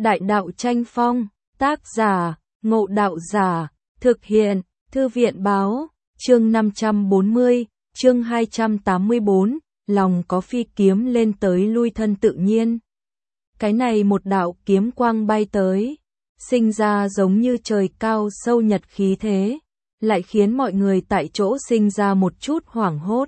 Đại đạo tranh phong, tác giả, Ngộ Đạo Giả, thực hiện, Thư viện báo, chương 540, chương 284, lòng có phi kiếm lên tới lui thân tự nhiên. Cái này một đạo kiếm quang bay tới, sinh ra giống như trời cao sâu nhật khí thế, lại khiến mọi người tại chỗ sinh ra một chút hoảng hốt.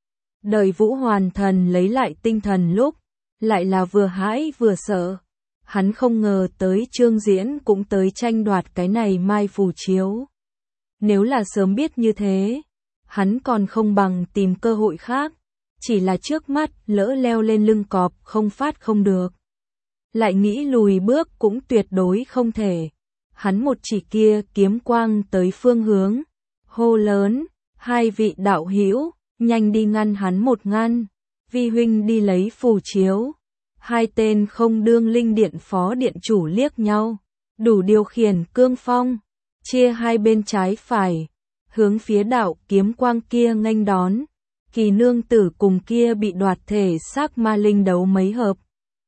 Đợi Vũ Hoàn Thần lấy lại tinh thần lúc, lại là vừa hãi vừa sợ. Hắn không ngờ tới Trương Diễn cũng tới tranh đoạt cái này mai phù chiếu. Nếu là sớm biết như thế, hắn còn không bằng tìm cơ hội khác, chỉ là trước mắt lỡ leo lên lưng cọp không phát không được. Lại nghĩ lùi bước cũng tuyệt đối không thể. Hắn một chỉ kia kiếm quang tới phương hướng, hô lớn, hai vị đạo hữu, nhanh đi ngăn hắn một ngăn, vi huynh đi lấy phù chiếu. Hai tên không đương linh điện phó điện chủ liếc nhau, đủ điều khiển cương phong, chia hai bên trái phải, hướng phía đạo kiếm quang kia nghênh đón. Kỳ nương tử cùng kia bị đoạt thể xác ma linh đấu mấy hợp.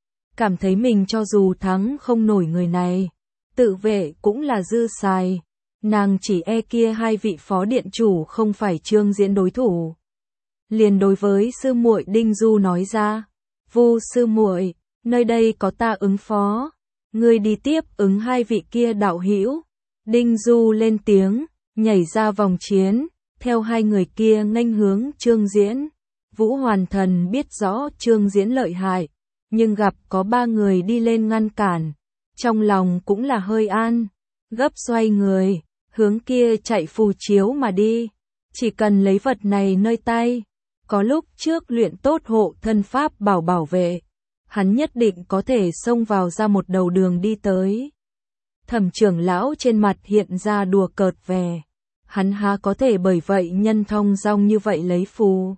Cảm thấy mình cho dù thắng không nổi người này, tự vệ cũng là dư xài. Nàng chỉ e kia hai vị phó điện chủ không phải Trương Diễn đối thủ. Liền đối với sư muội Đinh Du nói ra, Vu sư muội, nơi đây có ta ứng phó, ngươi đi tiếp ứng hai vị kia đạo hữu. Đinh Du lên tiếng, nhảy ra vòng chiến, theo hai người kia nghênh hướng Trương Diễn. Vũ Hoàn Thần biết rõ Trương Diễn lợi hại, nhưng gặp có ba người đi lên ngăn cản, trong lòng cũng là hơi an, gấp xoay người, hướng kia chạy phù chiếu mà đi. Chỉ cần lấy vật này nơi tay, có lúc trước luyện tốt hộ thân pháp bảo vệ, hắn nhất định có thể xông vào ra một đầu đường đi tới. Thẩm trưởng lão trên mặt hiện ra đùa cợt vẻ, hắn há có thể bởi vậy nhân thông dong như vậy lấy phù.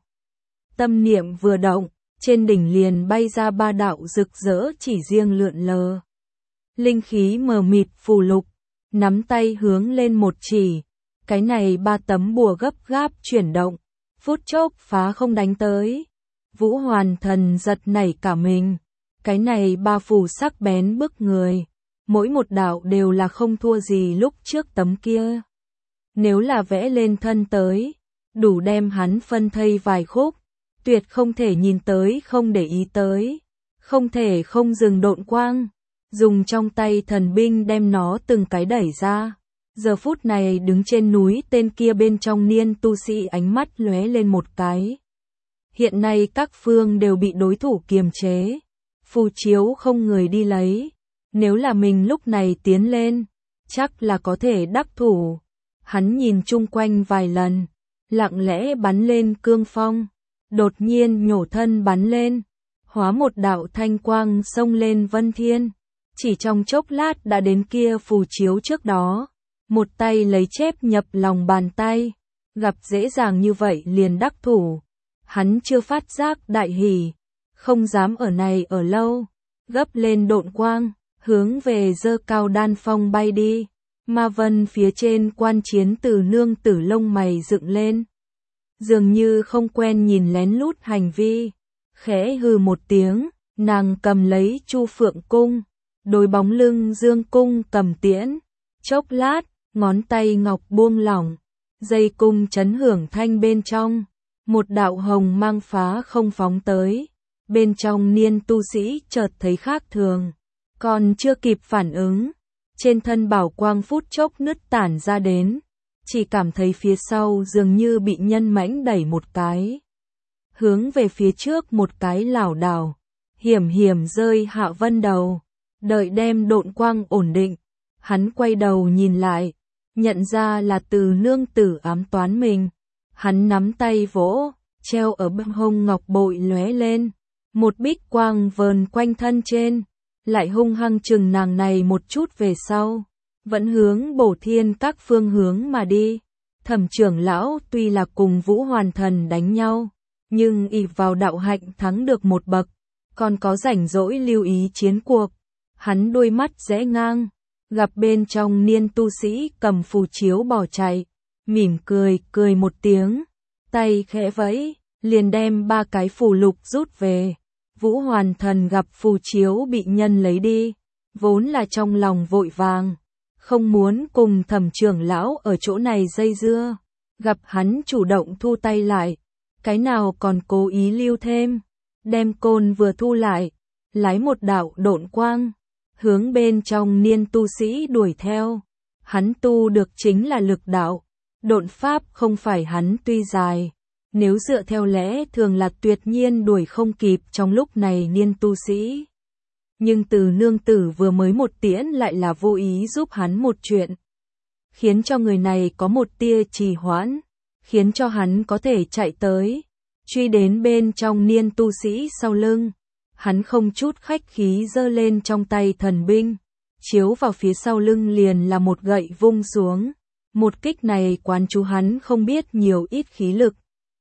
Tâm niệm vừa động, trên đỉnh liền bay ra ba đạo rực rỡ chỉ riêng lượn lờ. Linh khí mờ mịt phù lục, nắm tay hướng lên một chỉ, cái này ba tấm bùa gấp gáp chuyển động, phút chốc phá không đánh tới. Vũ Hoàn Thần giật nảy cả mình, cái này ba phù sắc bén bức người, mỗi một đạo đều là không thua gì lúc trước tấm kia. Nếu là vẽ lên thân tới, đủ đem hắn phân thây vài khúc, tuyệt không thể nhìn tới không để ý tới, không thể không dừng độn quang, dùng trong tay thần binh đem nó từng cái đẩy ra. Giờ phút này đứng trên núi tên kia bên trong niên tu sĩ ánh mắt lóe lên một cái. Hiện nay các phương đều bị đối thủ kiềm chế, phù chiếu không người đi lấy, nếu là mình lúc này tiến lên, chắc là có thể đắc thủ. Hắn nhìn chung quanh vài lần, lặng lẽ bắn lên cương phong, đột nhiên nhổ thân bắn lên, hóa một đạo thanh quang xông lên vân thiên, chỉ trong chốc lát đã đến kia phù chiếu trước đó, một tay lấy chép nhập lòng bàn tay, gặp dễ dàng như vậy liền đắc thủ. Hắn chưa phát giác đại hỉ, không dám ở này ở lâu, gấp lên độn quang, hướng về dơ cao đan phong bay đi. Ma vân phía trên quan chiến từ nương tử lông mày dựng lên, dường như không quen nhìn lén lút hành vi, khẽ hừ một tiếng, nàng cầm lấy Chu Phượng cung, đối bóng lưng Dương cung cầm tiễn, chốc lát, ngón tay ngọc buông lỏng, dây cung chấn hưởng thanh bên trong, một đạo hồng mang phá không phóng tới, bên trong niên tu sĩ chợt thấy khác thường, còn chưa kịp phản ứng, trên thân bảo quang phút chốc nứt tản ra đến, chỉ cảm thấy phía sau dường như bị nhân mãnh đẩy một cái, hướng về phía trước một cái lảo đảo, hiểm hiểm rơi hạ vân đầu. Đợi đem độn quang ổn định, hắn quay đầu nhìn lại, nhận ra là Từ nương tử ám toán mình. Hắn nắm tay vỗ, treo ở bên hông ngọc bội lóe lên, một bích quang vờn quanh thân trên, lại hung hăng chừng nàng này một chút về sau, vẫn hướng Bổ Thiên các phương hướng mà đi. Thẩm trưởng lão tuy là cùng Vũ Hoàn Thần đánh nhau, nhưng ỷ vào đạo hạnh thắng được một bậc, còn có rảnh rỗi lưu ý chiến cuộc. Hắn đôi mắt rẽ ngang, gặp bên trong niên tu sĩ cầm phù chiếu bỏ chạy, mỉm cười một tiếng, tay khẽ vẫy, liền đem ba cái phù lục rút về. Vũ Hoàn Thần gặp phù chiếu bị nhân lấy đi, vốn là trong lòng vội vàng, không muốn cùng Thẩm trưởng lão ở chỗ này dây dưa, gặp hắn chủ động thu tay lại, cái nào còn cố ý lưu thêm, đem côn vừa thu lại, lái một đạo độn quang, hướng bên trong Niên tu sĩ đuổi theo. Hắn tu được chính là lực đạo, độn pháp không phải hắn tuy dài, nếu dựa theo lẽ thường là tuyệt nhiên đuổi không kịp trong lúc này Niên tu sĩ. Nhưng Từ nương tử vừa mới một tiễn lại là vô ý giúp hắn một chuyện, khiến cho người này có một tia trì hoãn, khiến cho hắn có thể chạy tới, truy đến bên trong Niên tu sĩ sau lưng. Hắn không chút khách khí giơ lên trong tay thần binh, chiếu vào phía sau lưng liền là một gậy vung xuống. Một kích này quán chú hắn không biết nhiều ít khí lực.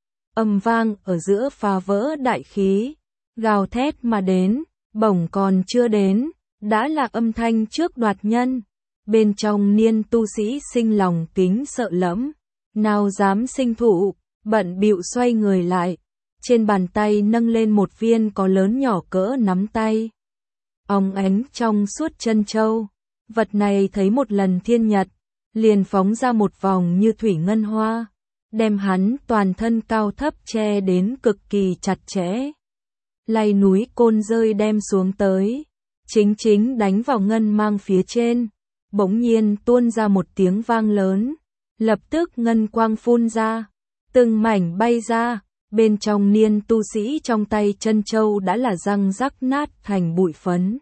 Âm vang ở giữa phá vỡ đại khí, gào thét mà đến, bổng còn chưa đến, đã là âm thanh trước đoạt nhân. Bên trong Niên tu sĩ sinh lòng kính sợ lẫm, nào dám sinh thủ, bận bịu xoay người lại. Trên bàn tay nâng lên một viên có lớn nhỏ cỡ nắm tay, óng ánh trong suốt chân châu. Vật này thấy một lần thiên nhật, liền phóng ra một vòng như thủy ngân hoa, đem hắn toàn thân cao thấp che đến cực kỳ chặt chẽ. Lay núi côn rơi đem xuống tới, chính đánh vào ngân mang phía trên, bỗng nhiên tuôn ra một tiếng vang lớn, lập tức ngân quang phun ra, từng mảnh bay ra. Bên trong Niên tu sĩ trong tay chân châu đã là răng rắc nát thành bụi phấn.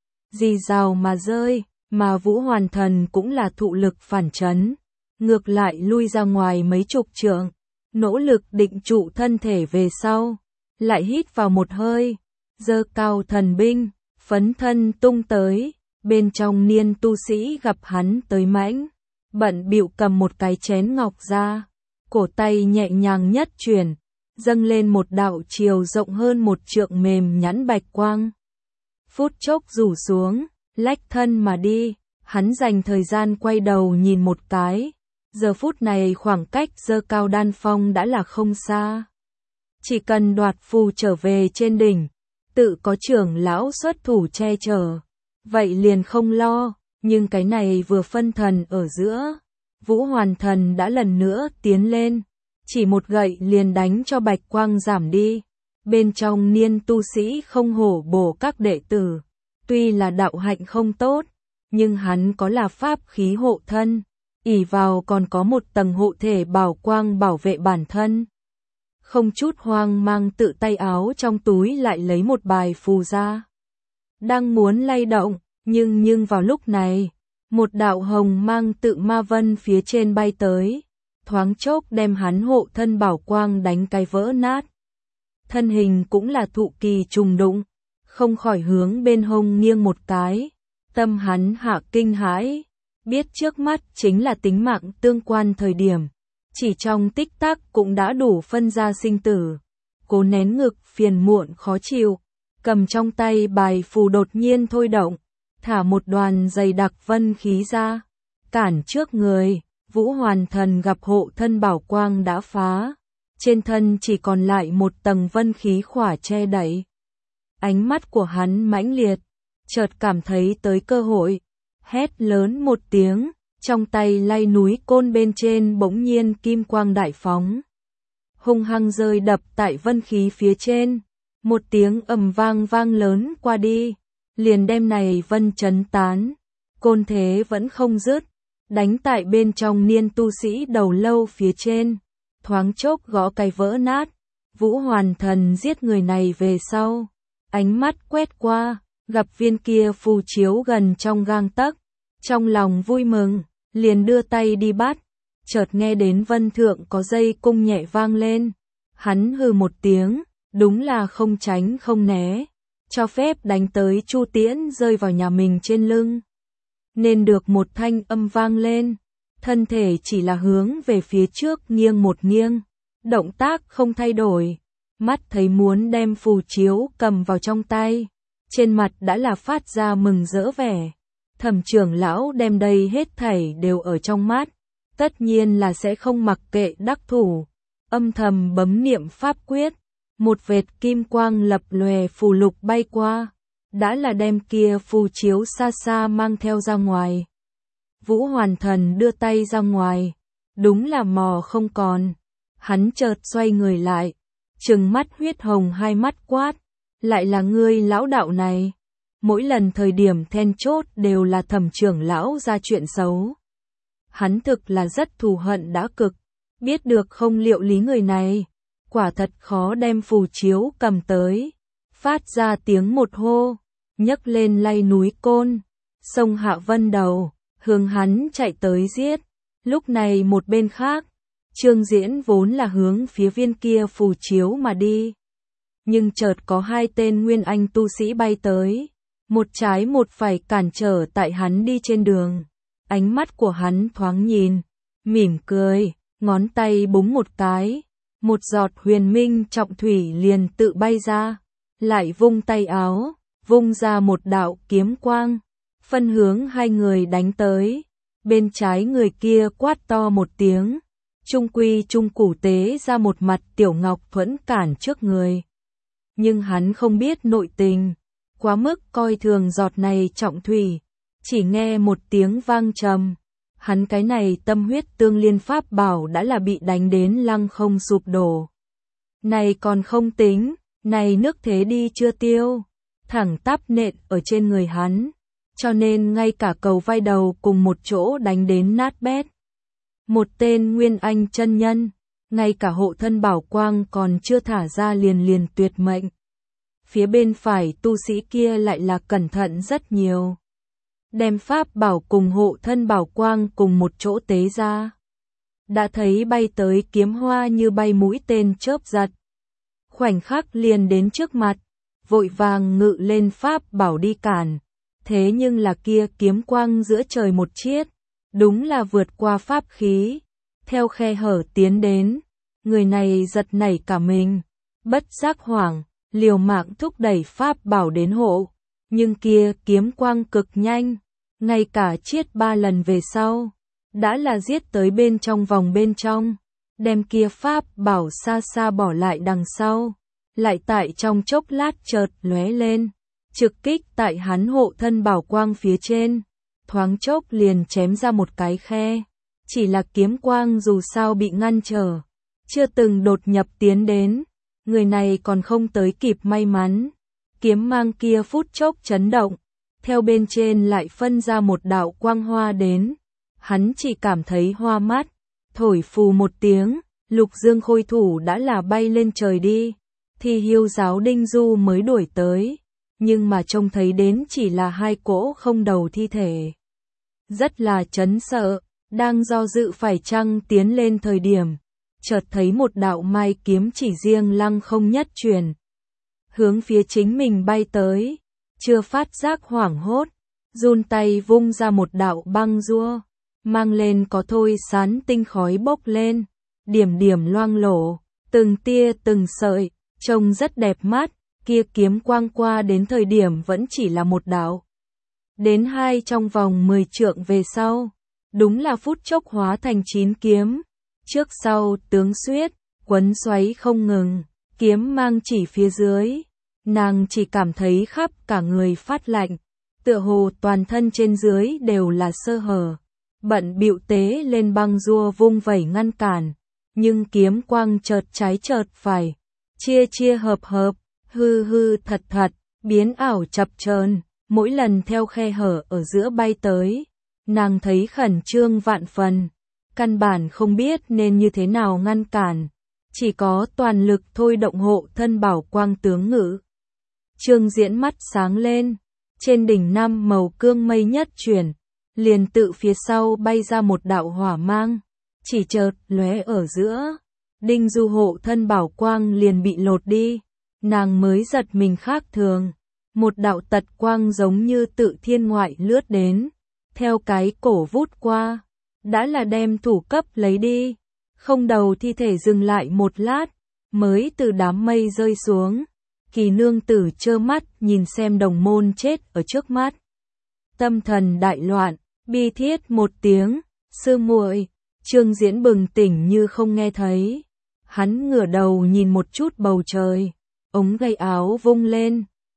Rì rào mà rơi, mà Vũ Hoàn Thần cũng là thụ lực phản chấn. Ngược lại lui ra ngoài mấy chục trượng, nỗ lực định trụ thân thể về sau. Lại hít vào một hơi, giơ cao thần binh, phấn thân tung tới. Bên trong Niên tu sĩ gặp hắn tới mãnh, bận bịu cầm một cái chén ngọc ra. Cổ tay nhẹ nhàng nhất chuyển, dâng lên một đạo chiều rộng hơn một trượng mềm nhẵn bạch quang. Phút chốc rủ xuống, lách thân mà đi, hắn dành thời gian quay đầu nhìn một cái. Giờ phút này khoảng cách giơ cao đan phong đã là không xa. Chỉ cần đoạt phù trở về trên đỉnh, tự có trưởng lão xuất thủ che chở, vậy liền không lo. Nhưng cái này vừa phân thần ở giữa, Vũ Hoàn Thần đã lần nữa tiến lên. Chỉ một gậy liền đánh cho bạch quang giảm đi. Bên trong Niên tu sĩ không hổ bổ các đệ tử, tuy là đạo hạnh không tốt, nhưng hắn có là pháp khí hộ thân, ỷ vào còn có một tầng hộ thể bảo quang bảo vệ bản thân. Không chút hoang mang tự tay áo trong túi lại lấy một bài phù ra. Đang muốn lay động, nhưng vào lúc này, một đạo hồng mang tự ma vân phía trên bay tới. Thoáng chốc đem hắn hộ thân bảo quang đánh cái vỡ nát. Thân hình cũng là thụ kỳ trùng đụng, không khỏi hướng bên hông nghiêng một cái. Tâm hắn hạ kinh hãi, biết trước mắt chính là tính mạng tương quan thời điểm. Chỉ trong tích tắc cũng đã đủ phân ra sinh tử. Cố nén ngực phiền muộn khó chịu, cầm trong tay bài phù đột nhiên thôi động, thả một đoàn dày đặc vân khí ra, cản trước người. Vũ Hoàn Thần gặp hộ thân bảo quang đã phá, trên thân chỉ còn lại một tầng vân khí khỏa che đậy. Ánh mắt của hắn mãnh liệt, chợt cảm thấy tới cơ hội, hét lớn một tiếng, trong tay lay núi côn bên trên bỗng nhiên kim quang đại phóng, hung hăng rơi đập tại vân khí phía trên, một tiếng ầm vang lớn qua đi, liền đem này vân chấn tán, côn thế vẫn không dứt. Đánh tại bên trong Niên tu sĩ đầu lâu phía trên, thoáng chốc gõ cái vỡ nát. Vũ Hoàn Thần giết người này về sau, ánh mắt quét qua, gặp viên kia phù chiếu gần trong gang tấc, trong lòng vui mừng, liền đưa tay đi bắt, chợt nghe đến vân thượng có dây cung nhẹ vang lên, hắn hừ một tiếng, đúng là không tránh không né, cho phép đánh tới chu tiễn rơi vào nhà mình trên lưng. Nên được một thanh âm vang lên, thân thể chỉ là hướng về phía trước nghiêng một nghiêng, động tác không thay đổi, mắt thấy muốn đem phù chiếu cầm vào trong tay, trên mặt đã là phát ra mừng rỡ vẻ. Thẩm trưởng lão đem đây hết thảy đều ở trong mắt, tất nhiên là sẽ không mặc kệ đắc thủ, âm thầm bấm niệm pháp quyết, một vệt kim quang lập lòe phù lục bay qua, đã là đem kia phù chiếu xa xa mang theo ra ngoài. Vũ Hoàn Thần đưa tay ra ngoài, đúng là mò không còn. Hắn chợt xoay người lại, trừng mắt huyết hồng hai mắt quát, lại là ngươi lão đạo này. Mỗi lần thời điểm then chốt đều là Thẩm trưởng lão ra chuyện xấu. Hắn thực là rất thù hận đã cực, biết được không liệu lý người này, quả thật khó đem phù chiếu cầm tới. Phát ra tiếng một hô, nhấc lên lay núi Côn, sông Hạ Vân đầu, hướng hắn chạy tới giết. Lúc này một bên khác, Trương Diễn vốn là hướng phía viên kia phù chiếu mà đi. Nhưng chợt có hai tên nguyên anh tu sĩ bay tới, một trái một phải cản trở tại hắn đi trên đường. Ánh mắt của hắn thoáng nhìn, mỉm cười, ngón tay búng một cái, một giọt huyền minh trọng thủy liền tự bay ra, lại vung tay áo, vung ra một đạo kiếm quang, phân hướng hai người đánh tới. Bên trái người kia quát to một tiếng, trung quy trung củ tế ra một mặt Tiểu Ngọc Thuẫn cản trước người. Nhưng hắn không biết nội tình, quá mức coi thường giọt này trọng thủy, chỉ nghe một tiếng vang trầm, hắn cái này tâm huyết tương liên pháp bảo đã là bị đánh đến lăng không sụp đổ. Này còn không tính, này nước thế đi chưa tiêu, thẳng tắp nện ở trên người hắn, cho nên ngay cả cầu vai đầu cùng một chỗ đánh đến nát bét. Một tên nguyên anh chân nhân, ngay cả hộ thân bảo quang còn chưa thả ra liền tuyệt mệnh. Phía bên phải tu sĩ kia lại là cẩn thận rất nhiều, đem pháp bảo cùng hộ thân bảo quang cùng một chỗ tế ra. Đã thấy bay tới kiếm hoa như bay mũi tên chớp giật, khoảnh khắc liền đến trước mặt, vội vàng ngự lên pháp bảo đi cản. Thế nhưng là kia kiếm quang giữa trời một chiết, đúng là vượt qua pháp khí, theo khe hở tiến đến. Người này giật nảy cả mình, bất giác hoảng, liều mạng thúc đẩy pháp bảo đến hộ, nhưng kia kiếm quang cực nhanh, ngay cả chiết 3 lần về sau, đã là giết tới bên trong vòng bên trong, đem kia pháp bảo xa xa bỏ lại đằng sau, lại tại trong chốc lát chợt lóe lên, trực kích tại hắn hộ thân bảo quang phía trên, thoáng chốc liền chém ra một cái khe. Chỉ là kiếm quang dù sao bị ngăn trở, chưa từng đột nhập tiến đến, người này còn không tới kịp may mắn. Kiếm mang kia phút chốc chấn động, theo bên trên lại phân ra một đạo quang hoa đến, hắn chỉ cảm thấy hoa mắt, thổi phù một tiếng, Lục Dương Khôi thủ đã là bay lên trời đi, thì Hiêu giáo Đinh Du mới đuổi tới, nhưng mà trông thấy đến chỉ là hai cỗ không đầu thi thể. Rất là chấn sợ, đang do dự phải chăng tiến lên thời điểm, chợt thấy một đạo mai kiếm chỉ riêng lăng không nhất truyền, hướng phía chính mình bay tới, chưa phát giác hoảng hốt, run tay vung ra một đạo băng rua, mang lên có thôi sán tinh khói bốc lên, điểm điểm loang lổ, từng tia từng sợi, trông rất đẹp mắt. Kia kiếm quang qua đến thời điểm vẫn chỉ là một đạo, đến hai trong vòng 10 trượng về sau, đúng là phút chốc hóa thành 9 kiếm, trước sau tướng xuyết, quấn xoáy không ngừng, kiếm mang chỉ phía dưới, nàng chỉ cảm thấy khắp cả người phát lạnh, tựa hồ toàn thân trên dưới đều là sơ hở, bận bịu tế lên băng rua vung vẩy ngăn cản, nhưng kiếm quang chợt trái chợt phải, chia chia hợp hợp, hư hư thật thật, biến ảo chập chờn, mỗi lần theo khe hở ở giữa bay tới, nàng thấy khẩn trương vạn phần, căn bản không biết nên như thế nào ngăn cản, chỉ có toàn lực thôi động hộ thân bảo quang tướng ngự. Trương Diễn mắt sáng lên, trên đỉnh 5 màu cương mây nhất chuyển, liền tự phía sau bay ra một đạo hỏa mang, chỉ chợt lóe ở giữa, Đinh Du hộ thân bảo quang liền bị lột đi. Nàng mới giật mình khác thường, một đạo tật quang giống như tự thiên ngoại lướt đến, theo cái cổ vút qua, đã là đem thủ cấp lấy đi, không đầu thi thể dừng lại một lát, mới từ đám mây rơi xuống. Kỳ nương tử trơ mắt nhìn xem đồng môn chết ở trước mắt, tâm thần đại loạn, bi thiết một tiếng, sư muội. Trương Diễn bừng tỉnh như không nghe thấy, hắn ngửa đầu nhìn một chút bầu trời. Ống gầy áo vung lên,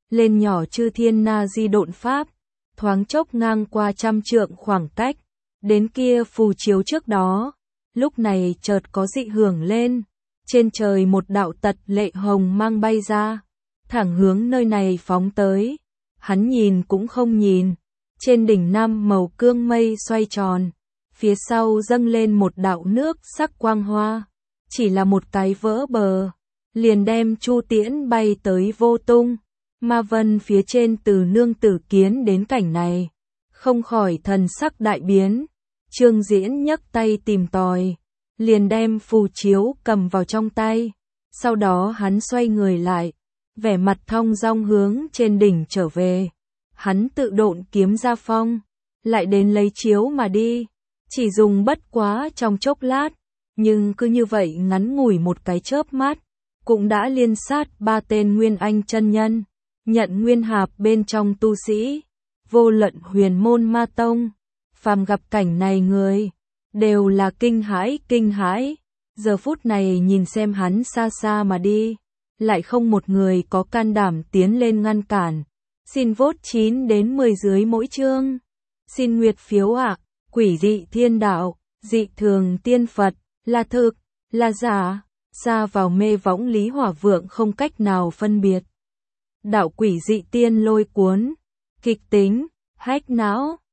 lên nhỏ chư thiên na di độn pháp, thoáng chốc ngang qua 100 trượng khoảng cách, đến kia phù chiếu trước đó, lúc này chợt có dị hưởng lên, trên trời một đạo tật lệ hồng mang bay ra, thẳng hướng nơi này phóng tới, hắn nhìn cũng không nhìn, trên đỉnh năm màu cương mây xoay tròn, phía sau dâng lên một đạo nước sắc quang hoa, chỉ là một cái vỡ bờ, liền đem Chu Tiễn bay tới vô tung. Ma Vân phía trên Từ Nương Tử kiến đến cảnh này, không khỏi thần sắc đại biến, Trương Diễn nhấc tay tìm tòi, liền đem phù chiếu cầm vào trong tay, sau đó hắn xoay người lại, vẻ mặt thong dong hướng trên đỉnh trở về, hắn tự độn kiếm ra phong, lại đến lấy chiếu mà đi, chỉ dùng bất quá trong chốc lát, nhưng cứ như vậy ngắn ngủi một cái chớp mắt, cũng đã liên sát 3 tên Nguyên Anh chân nhân, nhận nguyên hạp bên trong tu sĩ, vô luận huyền môn ma tông, phàm gặp cảnh này người, đều là kinh hãi, giờ phút này nhìn xem hắn xa xa mà đi, lại không một người có can đảm tiến lên ngăn cản, xin vote 9 đến 10 dưới mỗi chương, xin nguyệt phiếu ạ, quỷ dị thiên đạo, dị thường tiên Phật, là thực, là giả, xa vào mê võng Lý Hỏa Vượng không cách nào phân biệt. Đạo quỷ dị tiên lôi cuốn, kịch tính, hách não.